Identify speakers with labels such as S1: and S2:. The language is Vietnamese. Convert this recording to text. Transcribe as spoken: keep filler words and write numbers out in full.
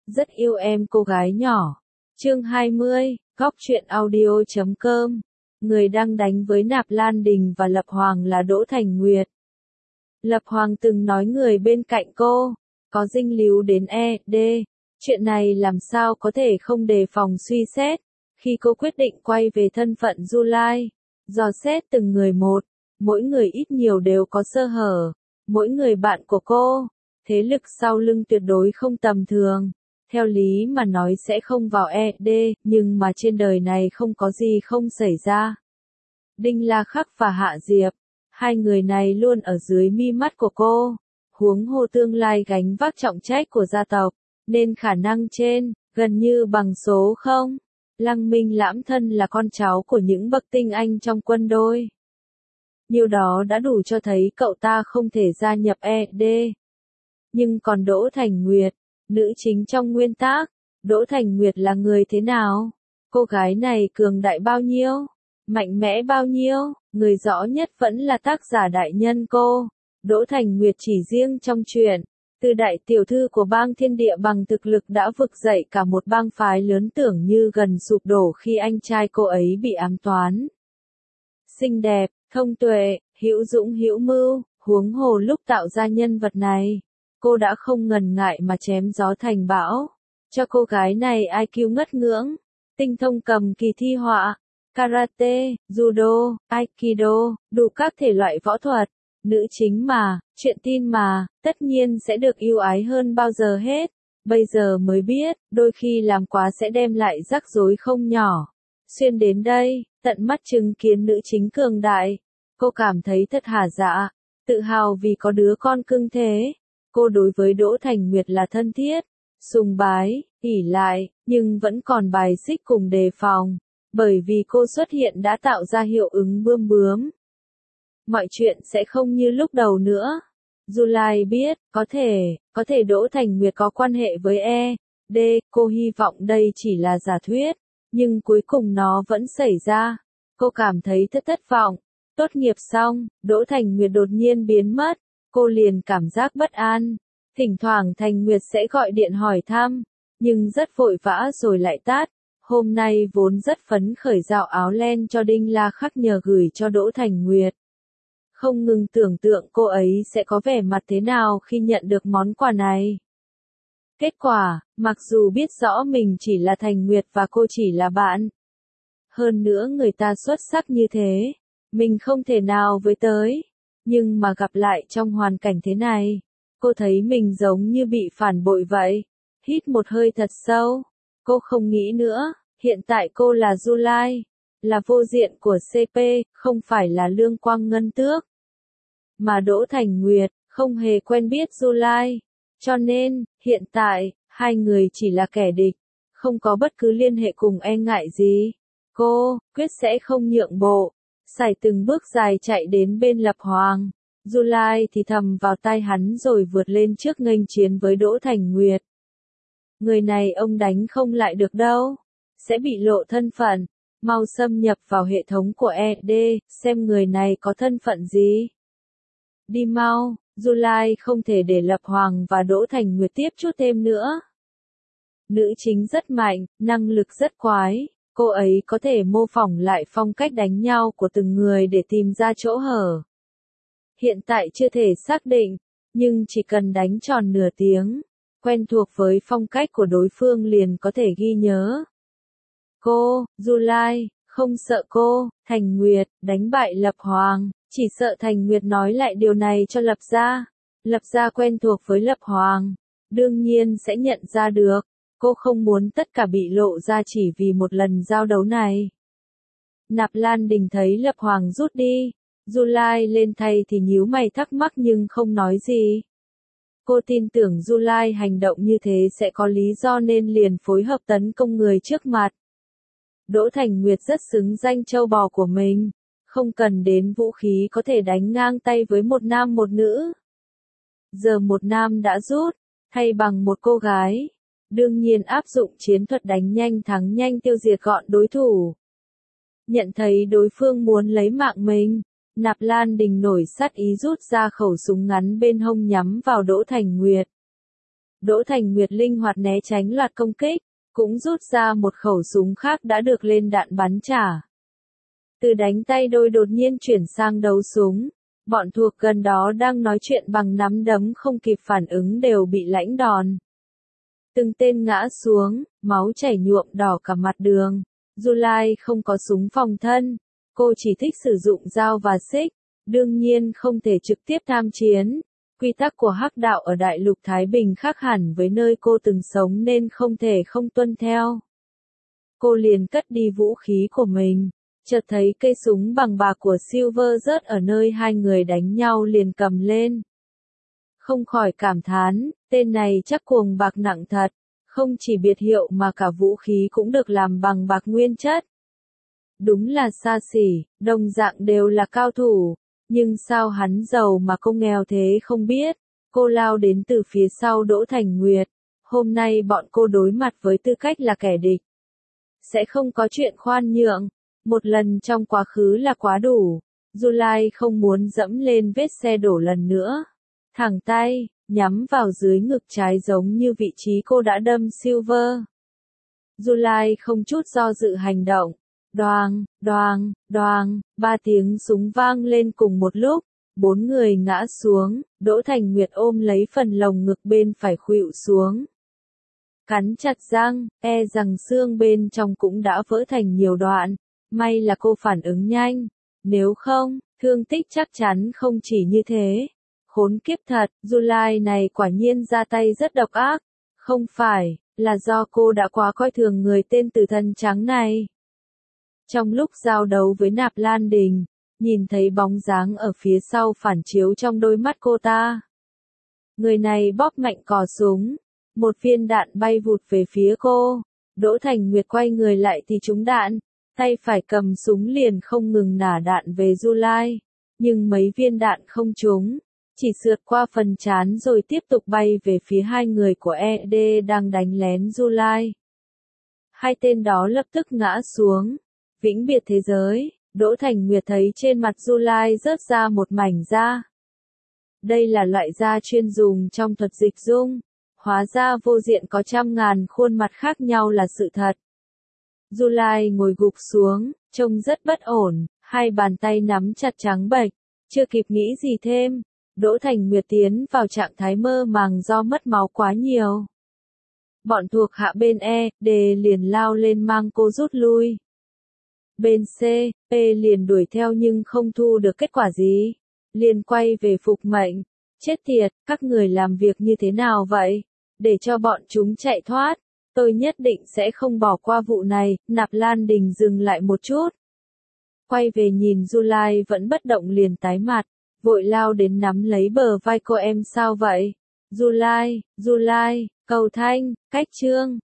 S1: Rất yêu em cô gái nhỏ. Chương hai mươi, Góc truyện audio chấm com. Người đang đánh với Nạp Lan Đình và Lập Hoàng là Đỗ Thành Nguyệt. Lập Hoàng từng nói người bên cạnh cô có dinh líu đến e đê. Chuyện này làm sao có thể không đề phòng suy xét. Khi cô quyết định quay về thân phận Du Lai, dò xét từng người một, mỗi người ít nhiều đều có sơ hở. Mỗi người bạn của cô, thế lực sau lưng tuyệt đối không tầm thường. Theo lý mà nói sẽ không vào e đê, nhưng mà trên đời này không có gì không xảy ra. Đinh La Khắc và Hạ Diệp, hai người này luôn ở dưới mi mắt của cô. Huống hồ tương lai gánh vác trọng trách của gia tộc, nên khả năng trên, gần như bằng số không. Lăng Minh Lãm thân là con cháu của những bậc tinh anh trong quân đội. Điều đó đã đủ cho thấy cậu ta không thể gia nhập e đê. Nhưng còn Đỗ Thành Nguyệt, nữ chính trong nguyên tác, Đỗ Thành Nguyệt là người thế nào? Cô gái này cường đại bao nhiêu? Mạnh mẽ bao nhiêu? Người rõ nhất vẫn là tác giả đại nhân cô. Đỗ Thành Nguyệt chỉ riêng trong truyện, từ đại tiểu thư của bang thiên địa bằng thực lực đã vực dậy cả một bang phái lớn tưởng như gần sụp đổ khi anh trai cô ấy bị ám toán. Xinh đẹp, thông tuệ, hữu dũng hữu mưu, huống hồ lúc tạo ra nhân vật này, cô đã không ngần ngại mà chém gió thành bão. Cho cô gái này i kiu ngất ngưỡng, tinh thông cầm kỳ thi họa, karate, judo, aikido, đủ các thể loại võ thuật. Nữ chính mà, chuyện tin mà, tất nhiên sẽ được yêu ái hơn bao giờ hết. Bây giờ mới biết, đôi khi làm quá sẽ đem lại rắc rối không nhỏ. Xuyên đến đây, tận mắt chứng kiến nữ chính cường đại, cô cảm thấy thật hả dạ, tự hào vì có đứa con cưng thế. Cô đối với Đỗ Thành Nguyệt là thân thiết, sùng bái, ỷ lại, nhưng vẫn còn bài xích cùng đề phòng, bởi vì cô xuất hiện đã tạo ra hiệu ứng bươm bướm. Mọi chuyện sẽ không như lúc đầu nữa. Du Lai biết, có thể, có thể Đỗ Thành Nguyệt có quan hệ với e đê, cô hy vọng đây chỉ là giả thuyết, nhưng cuối cùng nó vẫn xảy ra. Cô cảm thấy thất thất vọng. Tốt nghiệp xong, Đỗ Thành Nguyệt đột nhiên biến mất, cô liền cảm giác bất an. Thỉnh thoảng Thành Nguyệt sẽ gọi điện hỏi thăm, nhưng rất vội vã rồi lại tắt. Hôm nay vốn rất phấn khởi dạo áo len cho Đinh La Khắc nhờ gửi cho Đỗ Thành Nguyệt. Không ngừng tưởng tượng cô ấy sẽ có vẻ mặt thế nào khi nhận được món quà này. Kết quả, mặc dù biết rõ mình chỉ là Thành Nguyệt và cô chỉ là bạn. Hơn nữa người ta xuất sắc như thế, mình không thể nào với tới. Nhưng mà gặp lại trong hoàn cảnh thế này, cô thấy mình giống như bị phản bội vậy. Hít một hơi thật sâu, cô không nghĩ nữa, hiện tại cô là Du Lai, là vô diện của xê pê, không phải là Lương Quang Ngân Tước. Mà Đỗ Thành Nguyệt, không hề quen biết Du Lai. Cho nên, hiện tại, hai người chỉ là kẻ địch, không có bất cứ liên hệ cùng e ngại gì. Cô, quyết sẽ không nhượng bộ. Sải từng bước dài chạy đến bên Lập Hoàng. Du Lai thì thầm vào tai hắn rồi vượt lên trước nghênh chiến với Đỗ Thành Nguyệt. Người này ông đánh không lại được đâu. Sẽ bị lộ thân phận. Mau xâm nhập vào hệ thống của e đê, xem người này có thân phận gì. Đi mau, Du Lai không thể để Lập Hoàng và Đỗ Thành Nguyệt tiếp chút thêm nữa. Nữ chính rất mạnh, năng lực rất quái. Cô ấy có thể mô phỏng lại phong cách đánh nhau của từng người để tìm ra chỗ hở. Hiện tại chưa thể xác định, nhưng chỉ cần đánh tròn nửa tiếng, quen thuộc với phong cách của đối phương liền có thể ghi nhớ. Cô, Du Lai, không sợ cô, Thành Nguyệt, đánh bại Lập Hoàng, chỉ sợ Thành Nguyệt nói lại điều này cho Lập gia. Lập gia quen thuộc với Lập Hoàng, đương nhiên sẽ nhận ra được. Cô không muốn tất cả bị lộ ra chỉ vì một lần giao đấu này. Nạp Lan Đình thấy Lập Hoàng rút đi, Du Lai lên thay thì nhíu mày thắc mắc nhưng không nói gì. Cô tin tưởng Du Lai hành động như thế sẽ có lý do nên liền phối hợp tấn công người trước mặt. Đỗ Thành Nguyệt rất xứng danh châu bò của mình, không cần đến vũ khí có thể đánh ngang tay với một nam một nữ. Giờ một nam đã rút, thay bằng một cô gái. Đương nhiên áp dụng chiến thuật đánh nhanh thắng nhanh tiêu diệt gọn đối thủ. Nhận thấy đối phương muốn lấy mạng mình, Nạp Lan Đình nổi sát ý rút ra khẩu súng ngắn bên hông nhắm vào Đỗ Thành Nguyệt. Đỗ Thành Nguyệt linh hoạt né tránh loạt công kích, cũng rút ra một khẩu súng khác đã được lên đạn bắn trả. Từ đánh tay đôi đột nhiên chuyển sang đấu súng, bọn thuộc gần đó đang nói chuyện bằng nắm đấm không kịp phản ứng đều bị lãnh đòn. Từng tên ngã xuống, máu chảy nhuộm đỏ cả mặt đường. July không có súng phòng thân, cô chỉ thích sử dụng dao và xích, đương nhiên không thể trực tiếp tham chiến. Quy tắc của Hắc đạo ở Đại lục Thái Bình khác hẳn với nơi cô từng sống nên không thể không tuân theo. Cô liền cất đi vũ khí của mình, chợt thấy cây súng bằng bạc của Silver rớt ở nơi hai người đánh nhau liền cầm lên. Không khỏi cảm thán, tên này chắc cuồng bạc nặng thật, không chỉ biệt hiệu mà cả vũ khí cũng được làm bằng bạc nguyên chất. Đúng là xa xỉ, đồng dạng đều là cao thủ, nhưng sao hắn giàu mà cô nghèo thế không biết. Cô lao đến từ phía sau Đỗ Thành Nguyệt, hôm nay bọn cô đối mặt với tư cách là kẻ địch. Sẽ không có chuyện khoan nhượng, một lần trong quá khứ là quá đủ. July không muốn dẫm lên vết xe đổ lần nữa. Thẳng tay, nhắm vào dưới ngực trái giống như vị trí cô đã đâm Silver. July không chút do dự hành động. Đoàng, đoàng, đoàng, ba tiếng súng vang lên cùng một lúc, bốn người ngã xuống, Đỗ Thành Nguyệt ôm lấy phần lồng ngực bên phải khuỵu xuống. Cắn chặt răng, e rằng xương bên trong cũng đã vỡ thành nhiều đoạn, may là cô phản ứng nhanh, nếu không, thương tích chắc chắn không chỉ như thế. Khốn kiếp thật, July này quả nhiên ra tay rất độc ác, không phải, là do cô đã quá coi thường người tên tử thần trắng này. Trong lúc giao đấu với Nạp Lan Đình, nhìn thấy bóng dáng ở phía sau phản chiếu trong đôi mắt cô ta. Người này bóp mạnh cò súng, một viên đạn bay vụt về phía cô, Đỗ Thành Nguyệt quay người lại thì trúng đạn, tay phải cầm súng liền không ngừng nả đạn về July, nhưng mấy viên đạn không trúng, chỉ sượt qua phần trán rồi tiếp tục bay về phía hai người của e đê đang đánh lén July. Hai tên đó lập tức ngã xuống. Vĩnh biệt thế giới, Đỗ Thành Nguyệt thấy trên mặt July rớt ra một mảnh da. Đây là loại da chuyên dùng trong thuật dịch dung, hóa ra vô diện có trăm ngàn khuôn mặt khác nhau là sự thật. July ngồi gục xuống, trông rất bất ổn, hai bàn tay nắm chặt trắng bệch, chưa kịp nghĩ gì thêm, Đỗ Thành Nguyệt tiến vào trạng thái mơ màng do mất máu quá nhiều. Bọn thuộc hạ bên E, D liền lao lên mang cô rút lui. Bên C, P liền đuổi theo nhưng không thu được kết quả gì. Liền quay về phục mệnh. Chết tiệt, các người làm việc như thế nào vậy? Để cho bọn chúng chạy thoát. Tôi nhất định sẽ không bỏ qua vụ này. Nạp Lan Đình dừng lại một chút. Quay về nhìn July vẫn bất động liền tái mặt. Vội lao đến nắm lấy bờ vai cô em sao vậy? July, July, cầu thanh, cách chương.